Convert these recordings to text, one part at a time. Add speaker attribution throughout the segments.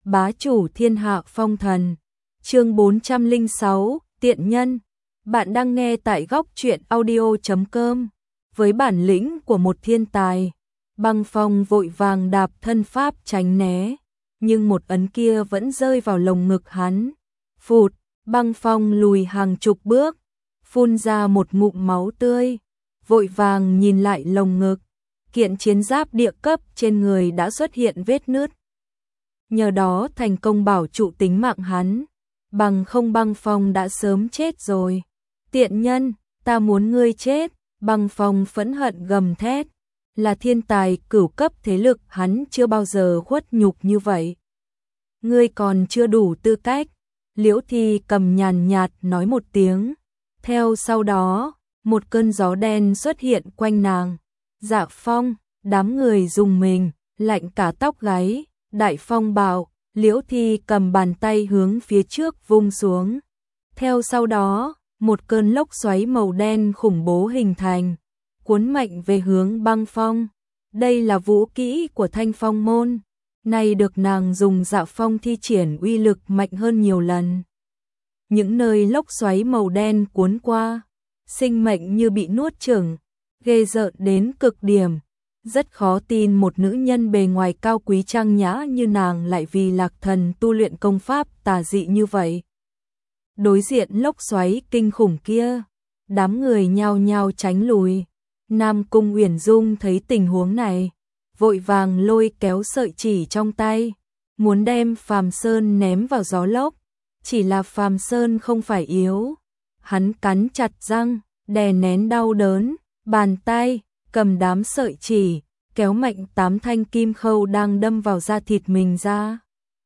Speaker 1: bá chủ thiên hạ phong thần. Chương 406, tiện nhân. Bạn đang nghe tại góc truyện audio.com. Với bản lĩnh của một thiên tài, Băng Phong vội vàng đạp thân pháp tránh né, nhưng một ấn kia vẫn rơi vào lồng ngực hắn. Phụt, Băng Phong lùi hàng chục bước, phun ra một ngụm máu tươi, vội vàng nhìn lại lồng ngực. Kiện chiến giáp địa cấp trên người đã xuất hiện vết nứt. Nhờ đó thành công bảo trụ tính mạng hắn, bằng không Băng Phong đã sớm chết rồi. Tiện nhân, ta muốn ngươi chết. Băng Phong phẫn hận gầm thét, là thiên tài cửu cấp thế lực hắn chưa bao giờ khuất nhục như vậy. Ngươi còn chưa đủ tư cách. Liễu Thi Cầm nhàn nhạt nói một tiếng, theo sau đó, một cơn gió đen xuất hiện quanh nàng. Dạ Phong, đám người rùng mình, lạnh cả tóc gáy. Đại phong bạo, Liễu Thi Cầm bàn tay hướng phía trước vung xuống. Theo sau đó, một cơn lốc xoáy màu đen khủng bố hình thành, cuốn mạnh về hướng Băng Phong. Đây là vũ kỹ của Thanh Phong môn, nay được nàng dùng Dạ Phong thi triển uy lực mạnh hơn nhiều lần. Những nơi lốc xoáy màu đen cuốn qua, sinh mệnh như bị nuốt chửng, ghê rợn đến cực điểm. Rất khó tin một nữ nhân bề ngoài cao quý trang nhã như nàng lại vì Lạc Thần tu luyện công pháp tà dị như vậy. Đối diện lốc xoáy kinh khủng kia, đám người nhao nhao tránh lùi. Nam Cung Uyển Dung thấy tình huống này, vội vàng lôi kéo sợi chỉ trong tay, muốn đem Phàm Sơn ném vào gió lốc. Chỉ là Phàm Sơn không phải yếu, hắn cắn chặt răng, đè nén đau đớn, bàn tay cầm đám sợi chỉ, kéo mạnh 8 thanh kim khâu đang đâm vào da thịt mình ra.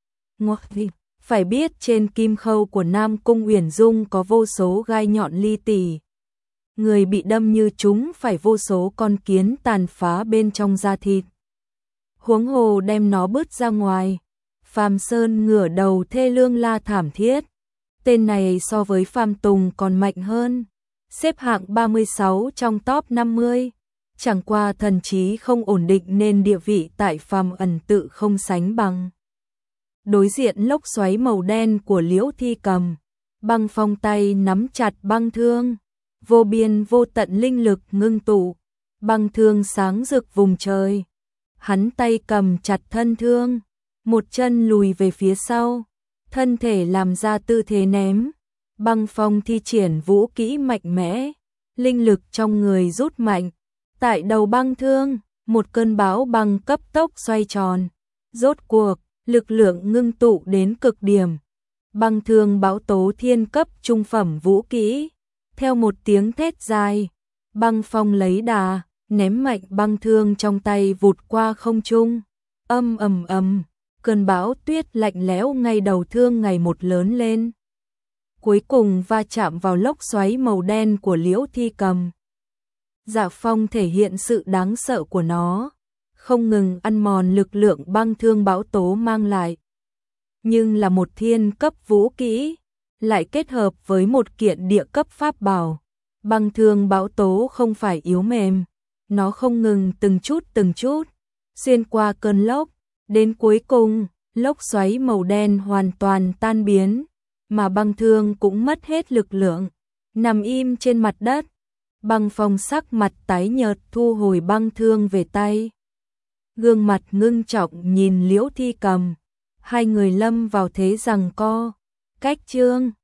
Speaker 1: Phải biết trên kim khâu của Nam Cung Uyển Dung có vô số gai nhọn li tỉ. Người bị đâm như chúng phải vô số con kiến tàn phá bên trong da thịt. Huống hồ đem nó bứt ra ngoài. Phàm Sơn ngửa đầu thê lương la thảm thiết. Tên này so với Phàm Tùng còn mạnh hơn. Xếp hạng 36 trong top 50. Chẳng qua thần trí không ổn định nên địa vị tại Phàm Ẩn tự không sánh bằng. Đối diện lốc xoáy màu đen của Liễu Thi Cầm, Băng Phong tay nắm chặt băng thương, vô biên vô tận linh lực ngưng tụ, băng thương sáng rực vùng trời. Hắn tay cầm chặt thân thương, một chân lùi về phía sau, thân thể làm ra tư thế ném. Băng Phong thi triển vũ kỹ mạnh mẽ, linh lực trong người rút mạnh. Tại đầu băng thương, một cơn bão băng cấp tốc xoay tròn. Rốt cuộc, lực lượng ngưng tụ đến cực điểm. Băng thương bão tố thiên cấp trung phẩm vũ kỹ. Theo một tiếng thét dài, Băng Phong lấy đà, ném mạnh băng thương trong tay vụt qua không trung. Ầm ầm ầm, cơn bão tuyết lạnh lẽo ngay đầu thương ngày một lớn lên. Cuối cùng va chạm vào lốc xoáy màu đen của Liễu Thi Cầm. Dạ Phong thể hiện sự đáng sợ của nó, không ngừng ăn mòn lực lượng băng thương bão tố mang lại. Nhưng là một thiên cấp vũ kỹ, lại kết hợp với một kiện địa cấp pháp bảo. Băng thương bão tố không phải yếu mềm, nó không ngừng từng chút, xuyên qua cơn lốc, đến cuối cùng, lốc xoáy màu đen hoàn toàn tan biến, mà băng thương cũng mất hết lực lượng, nằm im trên mặt đất. Băng Phong sắc mặt tái nhợt thu hồi băng thương về tay. Gương mặt ngưng trọng nhìn Liễu Thi Cầm. Hai người lâm vào thế giằng co. Cách chương